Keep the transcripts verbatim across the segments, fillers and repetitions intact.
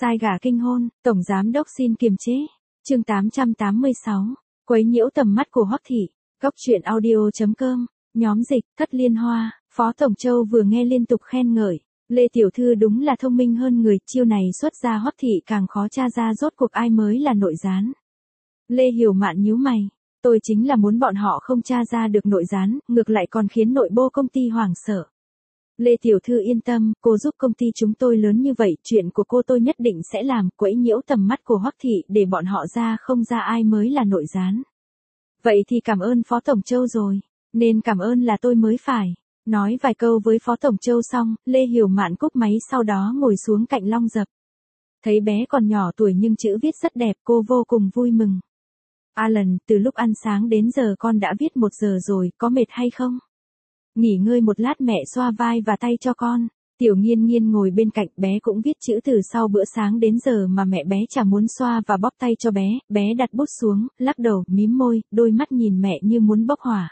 Sai gà kinh hôn, Tổng Giám Đốc xin kiềm chế. Chương tám trăm tám mươi sáu. Quấy nhiễu tầm mắt của Hoắc Thị. Góc truyện audio.com. Nhóm dịch, Thất Liên Hoa. Phó Tổng Châu vừa nghe liên tục khen ngợi. Lê Tiểu Thư đúng là thông minh hơn người, chiêu này xuất ra Hoắc Thị càng khó tra ra rốt cuộc ai mới là nội gián. Lê Hiểu Mạn nhíu mày. Tôi chính là muốn bọn họ không tra ra được nội gián, ngược lại còn khiến nội bộ công ty hoảng sợ. Lê Tiểu Thư yên tâm, cô giúp công ty chúng tôi lớn như vậy, chuyện của cô tôi nhất định sẽ làm, quấy nhiễu tầm mắt của Hoắc Thị để bọn họ ra không ra ai mới là nội gián. Vậy thì cảm ơn Phó Tổng Châu rồi, nên cảm ơn là tôi mới phải. Nói vài câu với Phó Tổng Châu xong, Lê Hiểu Mạn cúp máy sau đó ngồi xuống cạnh Long Dập. Thấy bé còn nhỏ tuổi nhưng chữ viết rất đẹp, cô vô cùng vui mừng. Alan, từ lúc ăn sáng đến giờ con đã viết một giờ rồi, có mệt hay không? Nghỉ ngơi một lát mẹ xoa vai và tay cho con. Tiểu Nghiên Nghiên ngồi bên cạnh, bé cũng viết chữ từ sau bữa sáng đến giờ mà mẹ bé chả muốn xoa và bóp tay cho bé. Bé đặt bút xuống, lắc đầu, mím môi, đôi mắt nhìn mẹ như muốn bốc hỏa.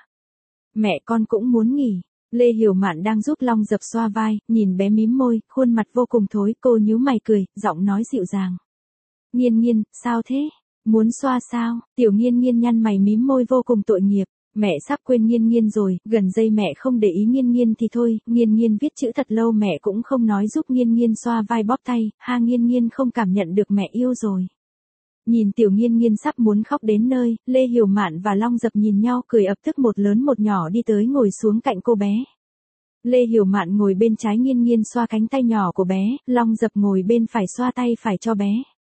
Mẹ con cũng muốn nghỉ. Lê Hiểu Mạn đang giúp Long Dập xoa vai, nhìn bé mím môi, khuôn mặt vô cùng thối, cô nhíu mày cười, giọng nói dịu dàng. Nghiên Nghiên, sao thế? Muốn xoa sao? Tiểu Nghiên Nghiên nhăn mày mím môi vô cùng tội nghiệp. Mẹ sắp quên Nghiên Nghiên rồi, gần đây mẹ không để ý Nghiên Nghiên thì thôi, Nghiên Nghiên viết chữ thật lâu mẹ cũng không nói giúp Nghiên Nghiên xoa vai bóp tay, ha Nghiên Nghiên không cảm nhận được mẹ yêu rồi. Nhìn Tiểu Nghiên Nghiên sắp muốn khóc đến nơi, Lê Hiểu Mạn và Long Dập nhìn nhau cười ập tức một lớn một nhỏ đi tới ngồi xuống cạnh cô bé. Lê Hiểu Mạn ngồi bên trái Nghiên Nghiên xoa cánh tay nhỏ của bé, Long Dập ngồi bên phải xoa tay phải cho bé.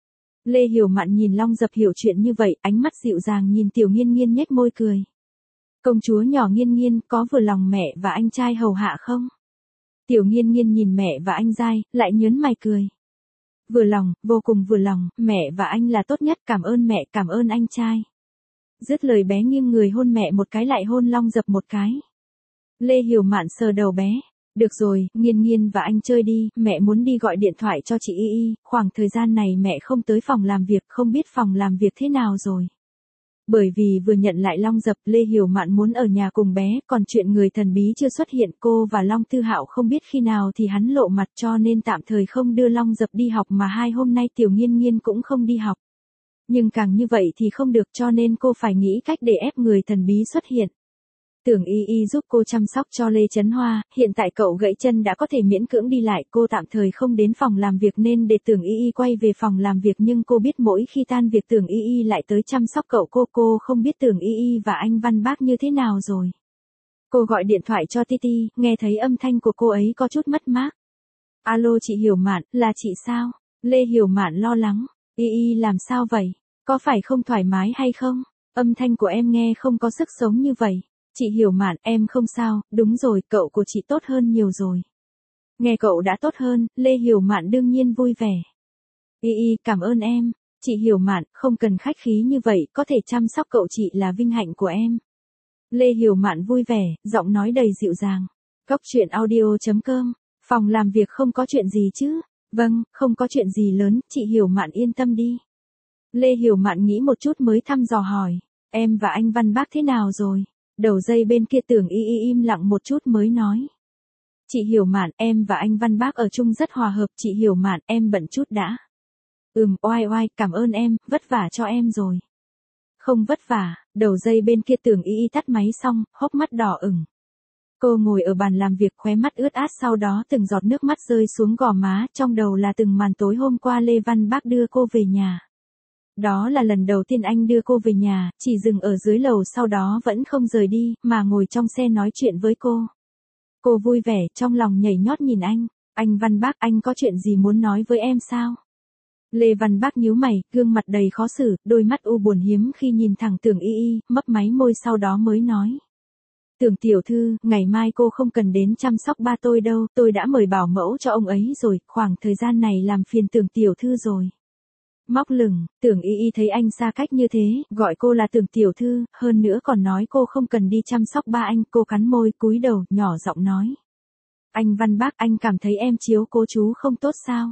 Lê Hiểu Mạn nhìn Long Dập hiểu chuyện như vậy, ánh mắt dịu dàng nhìn Tiểu Nghiên Nghiên nhếch môi cười. Công chúa nhỏ Nghiên Nghiên có vừa lòng mẹ và anh trai hầu hạ không? Tiểu Nghiên Nghiên nhìn mẹ và anh dai, lại nhớn mày cười. Vừa lòng, vô cùng vừa lòng, mẹ và anh là tốt nhất, cảm ơn mẹ, cảm ơn anh trai. Dứt lời bé nghiêng người hôn mẹ một cái lại hôn Long Dập một cái. Lê Hiểu Mạn sờ đầu bé. Được rồi, Nghiên Nghiên và anh chơi đi, mẹ muốn đi gọi điện thoại cho chị Y Y, khoảng thời gian này mẹ không tới phòng làm việc, không biết phòng làm việc thế nào rồi. Bởi vì vừa nhận lại Long Dập, Lê Hiểu Mạn muốn ở nhà cùng bé, còn chuyện người thần bí chưa xuất hiện, cô và Long Tư Hạo không biết khi nào thì hắn lộ mặt cho nên tạm thời không đưa Long Dập đi học mà hai hôm nay Tiểu Nghiên Nghiên cũng không đi học. Nhưng càng như vậy thì không được cho nên cô phải nghĩ cách để ép người thần bí xuất hiện. Tưởng Y Y giúp cô chăm sóc cho Lê Chấn Hoa, hiện tại cậu gãy chân đã có thể miễn cưỡng đi lại, cô tạm thời không đến phòng làm việc nên để Tưởng Y Y quay về phòng làm việc nhưng cô biết mỗi khi tan việc Tưởng Y Y lại tới chăm sóc cậu cô, cô không biết Tưởng Y Y và anh Văn Bác như thế nào rồi. Cô gọi điện thoại cho Titi, nghe thấy âm thanh của cô ấy có chút mất mát. Alo chị Hiểu Mạn, là chị sao? Lê Hiểu Mạn lo lắng, Y Y làm sao vậy? Có phải không thoải mái hay không? Âm thanh của em nghe không có sức sống như vậy. Chị Hiểu Mạn, em không sao, đúng rồi, cậu của chị tốt hơn nhiều rồi. Nghe cậu đã tốt hơn, Lê Hiểu Mạn đương nhiên vui vẻ. Y Y, cảm ơn em. Chị Hiểu Mạn, không cần khách khí như vậy, có thể chăm sóc cậu chị là vinh hạnh của em. Lê Hiểu Mạn vui vẻ, giọng nói đầy dịu dàng. Góc truyện audio.com, phòng làm việc không có chuyện gì chứ? Vâng, không có chuyện gì lớn, chị Hiểu Mạn yên tâm đi. Lê Hiểu Mạn nghĩ một chút mới thăm dò hỏi, em và anh Văn Bác thế nào rồi? Đầu dây bên kia Tưởng Y Y im lặng một chút mới nói. Chị Hiểu Mạn, em và anh Văn Bác ở chung rất hòa hợp, chị Hiểu Mạn, em bận chút đã. Ừm, oai oai, cảm ơn em, vất vả cho em rồi. Không vất vả, đầu dây bên kia Tưởng Y Y tắt máy xong, hốc mắt đỏ ửng. Cô ngồi ở bàn làm việc khóe mắt ướt át sau đó từng giọt nước mắt rơi xuống gò má, trong đầu là từng màn tối hôm qua Lê Văn Bác đưa cô về nhà. Đó là lần đầu tiên anh đưa cô về nhà, chỉ dừng ở dưới lầu sau đó vẫn không rời đi, mà ngồi trong xe nói chuyện với cô. Cô vui vẻ, trong lòng nhảy nhót nhìn anh. Anh Văn Bác, anh có chuyện gì muốn nói với em sao? Lê Văn Bác nhíu mày, gương mặt đầy khó xử, đôi mắt u buồn hiếm khi nhìn thẳng Tưởng Y Y, mấp máy môi sau đó mới nói. Tưởng tiểu thư, ngày mai cô không cần đến chăm sóc ba tôi đâu, tôi đã mời bảo mẫu cho ông ấy rồi, khoảng thời gian này làm phiền Tưởng tiểu thư rồi. Móc lửng, Tưởng Y Y thấy anh xa cách như thế, gọi cô là Tưởng tiểu thư, hơn nữa còn nói cô không cần đi chăm sóc ba anh, cô cắn môi, cúi đầu, nhỏ giọng nói. Anh Văn Bác, anh cảm thấy em chiếu cố chú không tốt sao?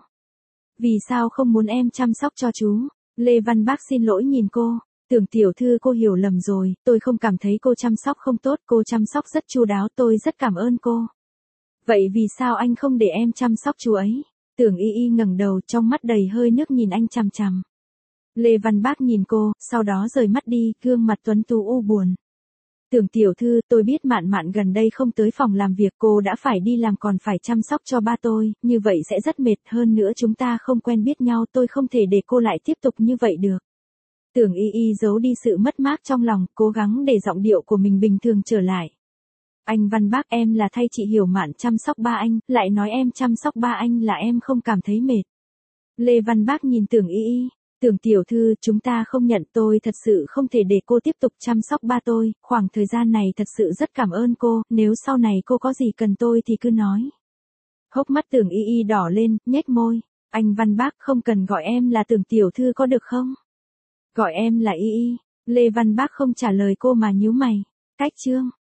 Vì sao không muốn em chăm sóc cho chú? Lê Văn Bác xin lỗi nhìn cô, Tưởng tiểu thư cô hiểu lầm rồi, tôi không cảm thấy cô chăm sóc không tốt, cô chăm sóc rất chu đáo, tôi rất cảm ơn cô. Vậy vì sao anh không để em chăm sóc chú ấy? Tưởng Y Y ngẩng đầu, trong mắt đầy hơi nước nhìn anh chằm chằm. Lê Văn Bác nhìn cô, sau đó rời mắt đi, gương mặt tuấn tú u buồn. Tưởng tiểu thư, tôi biết Mạn Mạn gần đây không tới phòng làm việc, cô đã phải đi làm còn phải chăm sóc cho ba tôi, như vậy sẽ rất mệt, hơn nữa chúng ta không quen biết nhau, tôi không thể để cô lại tiếp tục như vậy được. Tưởng Y Y giấu đi sự mất mát trong lòng, cố gắng để giọng điệu của mình bình thường trở lại. Anh Văn Bác, em là thay chị Hiểu Mạn chăm sóc ba anh, lại nói em chăm sóc ba anh là em không cảm thấy mệt. Lê Văn Bác nhìn Tưởng Y Y. Tưởng tiểu thư, chúng ta không nhận, tôi thật sự không thể để cô tiếp tục chăm sóc ba tôi, khoảng thời gian này thật sự rất cảm ơn cô, nếu sau này cô có gì cần tôi thì cứ nói. Hốc mắt Tưởng Y Y đỏ lên, nhếch môi. Anh Văn Bác, không cần gọi em là Tưởng tiểu thư có được không? Gọi em là Y Y. Lê Văn Bác không trả lời cô mà nhíu mày. Cách chương.